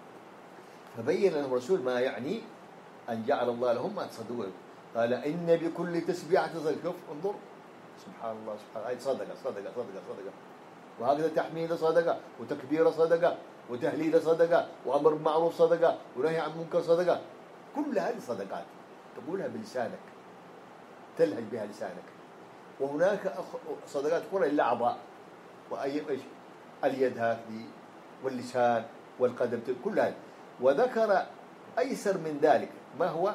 فبين لهم الرسول ما يعني أن جعل الله لهم ما تصدقون. قال إن بكل تسبيحة صدقة. شوف انظر، سبحان الله سبحان الله، هذه صدقة صدقة صدقة صدقة، وهكذا تحميد صدقة، وتكبير صدقة، وتهليل صدقة، وأمر بالمعروف صدقة، ونهي عن المنكر صدقة. كل هذه صدقات تقولها بلسانك، تلهج بها لسانك. وهناك صدقات أخرى للأعضاء، وأي إيش؟ اليد هذه واللسان والقدم، كل هذه. وذكر أيسر من ذلك ما هو؟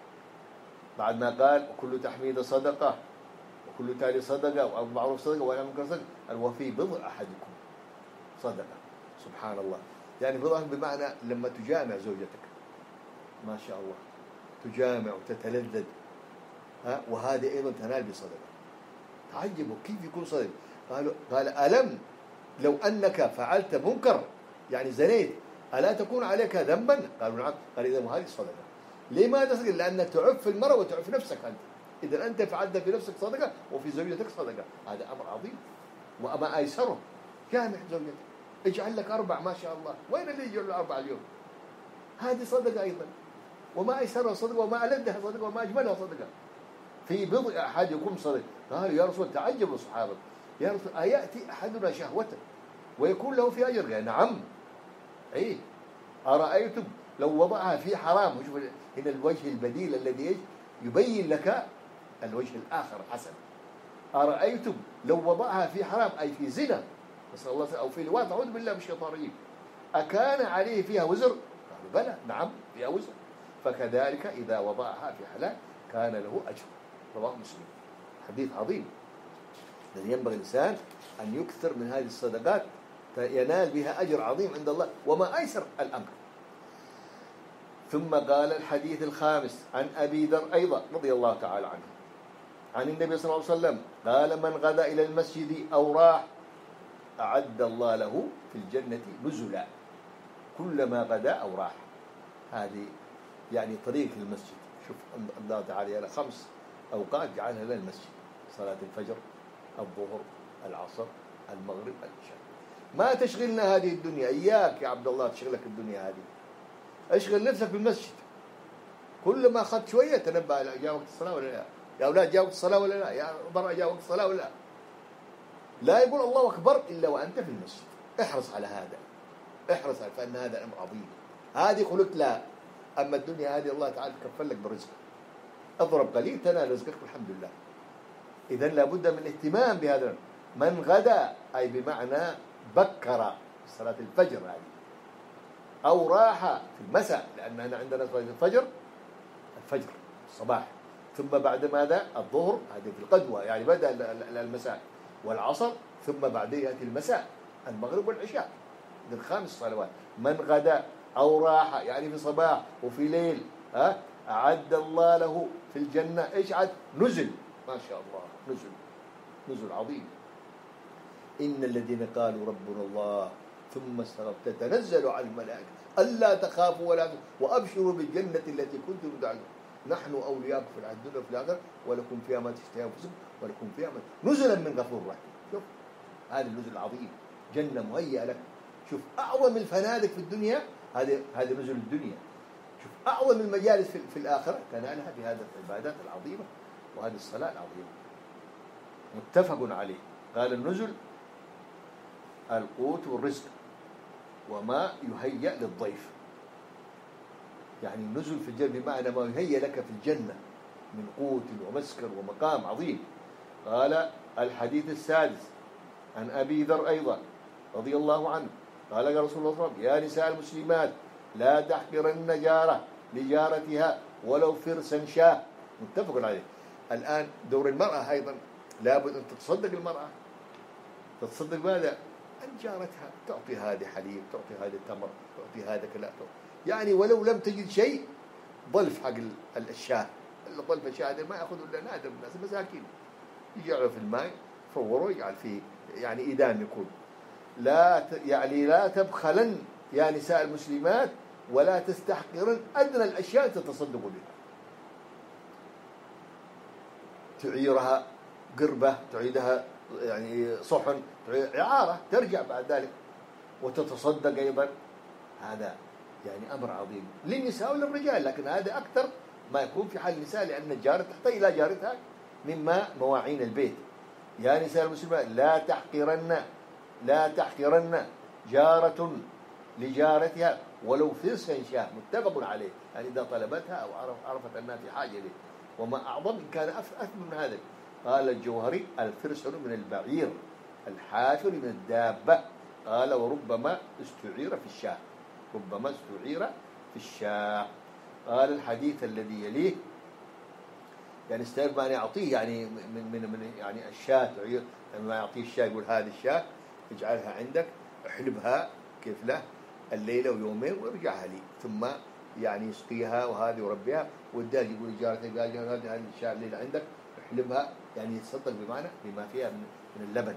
بعد ما قال وكل تحميد صدقة وكل تالي صدقة وأمر بالمعروف صدقة ونهي عن المنكر صدقة، وفي بضع أحدكم صدقة. سبحان الله، يعني بضع بمعنى لما تجامع زوجتك ما شاء الله، تجامع وتتلذذ، ها، وهذه أيضا تنال بصدقة. تعجبوا كيف يكون صدقة؟ قالوا قال ألم لو أنك فعلت منكر يعني زنيت ألا تكون عليك ذنبا؟ قالوا نعم. قال إذا هذه الصدقة. لماذا صدقة؟ لأن تعف المرأة وتعف نفسك أنت. إذا أنت فعلت في نفسك صدقة وفي زوجتك صدقة، هذا أمر عظيم. وما أيسره، جامع زوجتك، اجعل لك أربع ما شاء الله. وين اللي يجعل له أربع اليوم؟ هذه صدقة أيضا. وما أيسرها صدقة، وما ألدها صدقة، وما أجملها صدقة. في بضع أحدكم صدقة. قالوا يا رسول، تعجب الصحابة، يا رسول أيأتي أحدنا شهوته ويكون له في أجر؟ قال نعم. أي أرأيتم لو وضعها في حرام؟ وشوف هنا الوجه البديل الذي يبين لك الوجه الآخر حسن. أرأيتم لو وضعها في حرام أي في زنا نسأل الله، أو في لواط، أعوذ بالله من الشيطان الرجيم، أكان عليه فيها وزر؟ قالوا بلى نعم فيها وزر. فكذلك إذا وضعها في حلال كان له أجر. رواه مسلم. حديث عظيم الذي ينبغي الإنسان أن يكثر من هذه الصدقات ينال بها أجر عظيم عند الله، وما أيسر الأمر. ثم قال الحديث الخامس عن أبي ذر أيضا رضي الله تعالى عنه عن النبي صلى الله عليه وسلم قال من غدا إلى المسجد أو راح أعد الله له في الجنة نزلا. كلما غدا أو راح، هذه يعني طريق المسجد. شوف الله تعالى على خمس أوقات جعلها لنا المسجد: صلاة الفجر، الظهر، العصر، المغرب، العشاء. ما تشغلنا هذه الدنيا، إياك يا عبد الله تشغلك الدنيا هذه، اشغل نفسك بالمسجد. كل ما أخذت شوية تنبأ جاء وقت الصلاة ولا لا، يا أولاد جاء وقت الصلاة ولا لا، يا برا جاء وقت الصلاة ولا لا. لا يقول الله أكبر إلا وأنت في المسجد. احرص على هذا، احرص على، فإن هذا أمر عظيم. هذه خلقت لا، أما الدنيا هذه الله تعالى كفل لك برزق. اضرب قليل تنال رزقك والحمد لله. إذن لابد من الاهتمام بهذا. من غدا أي بمعنى بكر صلاة الفجر هذه، أو راح في المساء، لأن هنا عندنا صلاة الفجر الفجر الصباح، ثم بعد ماذا الظهر هذه في القدوة يعني بدأ المساء، والعصر ثم بعد يأتي المساء المغرب والعشاء، من خمس صلوات. من غدا أو راح يعني في صباح وفي ليل، ها أعد الله له في الجنة إيش عد نزل، ما شاء الله نزل نزل عظيم. إن الذين قالوا ربنا الله ثم استغفروا تتنزل على الملائكة ألا تخافوا ولا وأبشروا بالجنة التي كنتم توعدون نحن أولياؤكم في الحياة الدنيا وفي الآخرة ولكم فيها ما تشتهي أنفسكم ولكم فيها ما نزلا من غفور رحيم. شوف هذا النزل العظيم، جنة مهيئة لك. شوف أعظم الفنادق في الدنيا هذا هذا نزل الدنيا. شوف أعظم المجالس في, في الآخرة تنالها بهذه العبادات العظيمة وهذه الصلاة العظيمة. متفق عليه. قال النزل القوت والرزق وما يهيأ للضيف، يعني النزل في الجنة بمعنى ما يهيأ لك في الجنة من قوت ومسكن ومقام عظيم. قال الحديث السادس عن أبي ذر أيضا رضي الله عنه قال يا رسول الله صلى الله عليه وسلم يا نساء المسلمات لا تحقرن جارة لجارتها ولو فرسا شاه. متفق عليه. الآن دور المرأة أيضا لابد أن تتصدق المرأة، تتصدق ماذا؟ عن جارتها، تعطي هذه حليب، تعطي هذا تمر، تعطي هذا كلا، يعني ولو لم تجد شيء ضلف حق الشاه، ضلف الشاه هذا ما يأخذ إلا نادر الناس المساكين، يجعله في الماء فوره يجعل فيه يعني إدام يكون. لا يعني لا تبخلن يا نساء المسلمات ولا تستحقرن أدنى الأشياء تتصدق بها. تعيرها قربة، تعيدها يعني صحن، إعارة ترجع بعد ذلك وتتصدق أيضا. هذا يعني أمر عظيم للنساء وللرجال، لكن هذا أكثر ما يكون في حال النساء لأن الجارة تحتاج إلى جارتها مما مواعين البيت. يا نساء المسلمات لا تحقرن لا تحقرن جارة لجارتها ولو فرسا شاه. متفق عليه، يعني إذا طلبتها أو عرفت أنها في حاجة له. وما أعظم إن كان أثمن من هذا. قال الجوهري الفرس من البعير الحافر من الدابة. قال وربما استعير في الشاه، ربما استعير في الشاه. قال الحديث الذي يليه يعني استعير ما يعطيه يعني من من من يعني الشاه تعير لما يعطيه الشاه يقول هذه الشاه اجعلها عندك احلبها كيف له الليلة ويومين وارجعها لي، ثم يعني يسقيها وهذه وربيها والدال يقول لجارته قال هذه الشاه الليلة عندك احلبها، يعني يتصدق بمعنى بما فيها من, من اللبن.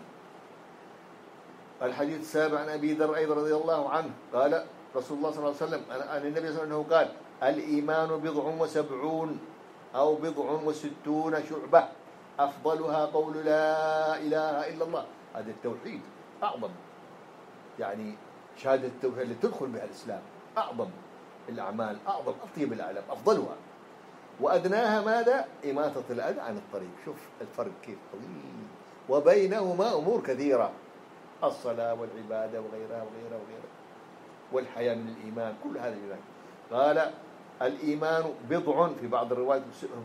الحديث السابع عن أبي ذر أيضا رضي الله عنه قال رسول الله صلى الله عليه وسلم عن النبي صلى الله عليه وسلم قال الإيمان بضع وسبعون أو بضع وستون شعبة أفضلها قول لا إله إلا الله. هذا التوحيد أعظم، يعني شهادة التوحيد اللي تدخل بها الإسلام أعظم الأعمال، أعظم أطيب الأعمال أفضلها. وأدناها ماذا؟ إماتة الأذى عن الطريق. شوف الفرق كيف طويل، وبينهما أمور كثيرة، الصلاة والعبادة وغيرها وغيرها وغيرها، والحياة من الإيمان، كل هذا الإيمان. قال الإيمان بضع في بعض الروايات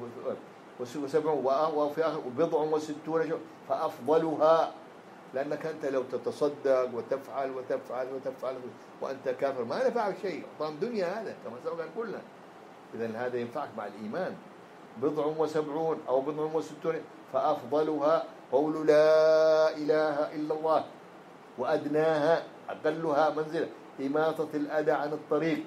وسبع وفي آخر بضع وستون فأفضلها، لأنك أنت لو تتصدق وتفعل وتفعل وتفعل وأنت كافر ما نفعك شيء، طعم دنيا هذا كما سبق أن قلنا. إذن هذا ينفعك مع الإيمان. بضع وسبعون أو بضع وستون فأفضلها قول لا إله إلا الله، وأدناها أقلها منزلة إماطة الأذى عن الطريق،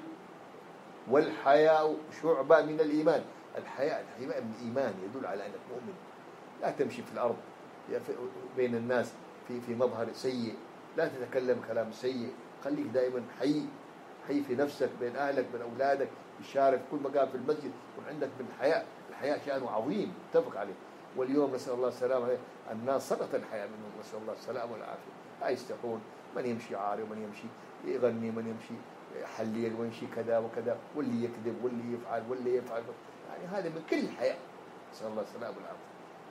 والحياء شعبة من الإيمان. الحياء الحياء من الإيمان يدل على أنك مؤمن. لا تمشي في الأرض بين الناس في في مظهر سيء، لا تتكلم كلام سيء، خليك دائما حي حي في نفسك بين أهلك بين أولادك في الشارع في كل مكان في المسجد، يكون عندك من الحياء. الحياء شأنه عظيم متفق عليه. واليوم نسأل الله السلامة عليه الناس سقط الحياء منهم، نسأل الله السلامة والعافية. لا يستحون، من يمشي عاري ومن يمشي يغني، من يمشي حليل ويمشي كذا وكذا، واللي يكذب واللي يفعل واللي يفعل، يعني هذا من كل الحياء، نسأل الله السلامة والعافية.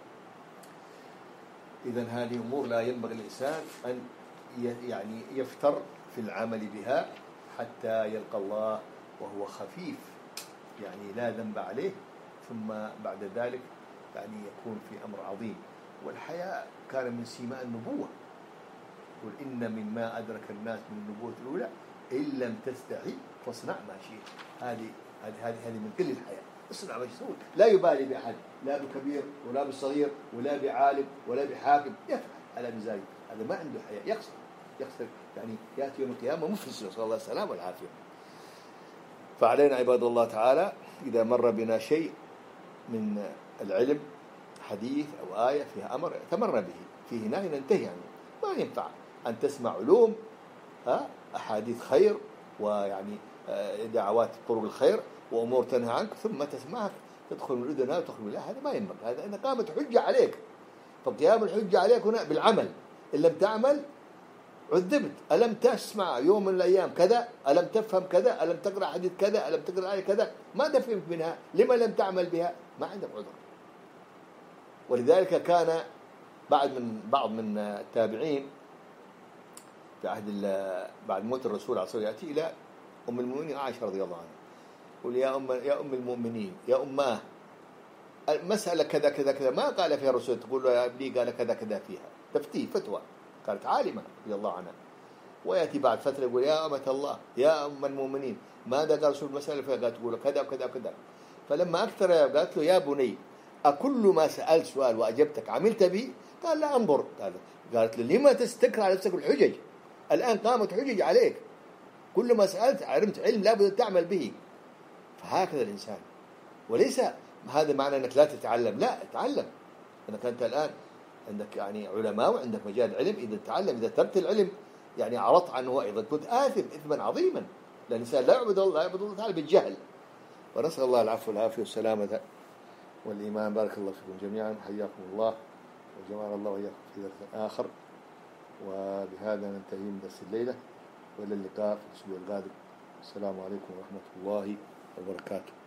إذن هذه أمور لا ينبغي الإنسان أن يعني يفتر في العمل بها حتى يلقى الله وهو خفيف، يعني لا ذنب عليه، ثم بعد ذلك يعني يكون في أمر عظيم. والحياء كان من سيماء النبوة. يقول إن مما أدرك الناس من النبوة الأولى إن لم تستحي فاصنع ما شئت. هذه هذه هذه هذه من كل الحياة، اصنع ما تسوي، لا يبالي بأحد، لا بكبير ولا بالصغير ولا بعالم ولا بحاكم، يفعل على مزاجه. هذا ما عنده حياء، يقصر يقصر يعني يأتي يوم القيامة مفلس، نسأل الله السلامة والعافية. فعلينا عباد الله تعالى إذا مر بنا شيء من العلم، حديث أو آية فيها أمر تمرنا به، فيه نهي ننتهي عنه. ما ينفع أن تسمع علوم ها أحاديث خير ويعني دعوات طرق الخير وأمور تنهى عنك ثم تسمعك تدخل من الأذن وتدخل من، لا هذا ما ينبغي. هذا إن قامت حجة عليك، فقيام الحجة عليك هنا بالعمل. إن لم تعمل عذبت. ألم تسمع يوم من الأيام كذا، ألم تفهم كذا، ألم تقرأ حديث كذا، ألم تقرأ آية كذا، ماذا فهمت منها؟ لما لم تعمل بها؟ ما عندك عذر. ولذلك كان بعد من بعض من التابعين في عهد بعد موت الرسول عليه الصلاة والسلام يأتي إلى أم المؤمنين عائشة رضي الله عنها يقول يا أم يا أم المؤمنين يا أماه المسألة كذا كذا كذا ما قال فيها الرسول، تقول له يا ابني قال كذا كذا فيها، تفتيه فتوى، كانت عالمة رضي الله عنها. ويأتي بعد فترة يقول يا أمة الله يا أم المؤمنين ماذا قال رسول المسألة فيها؟ قالت تقول كذا وكذا وكذا. فلما أكثر قالت له يا بني أكل ما سألت سؤال وأجبتك عملت به؟ قال لا أنظر. قال قالت له لما تستكر على نفسك الحجج؟ الآن قامت حجج عليك، كل ما سألت علمت علم لابد تعمل به. فهكذا الإنسان، وليس هذا معنى أنك لا تتعلم، لا اتعلم. أنك أنت الآن عندك يعني علماء وعندك مجال علم، إذا تتعلم إذا تركت العلم يعني عرضت عنه أيضا كنت آثم إثما عظيما، لأن الإنسان لا يعبد الله لا يعبد الله تعالى بالجهل. ونسأل الله العفو والعافية والسلامة والإيمان. بارك الله فيكم جميعا، حياكم الله وجمعنا الله وإياكم في درس آخر. وبهذا ننتهي من درس الليلة، وإلى اللقاء في الأسبوع القادم. السلام عليكم ورحمة الله وبركاته.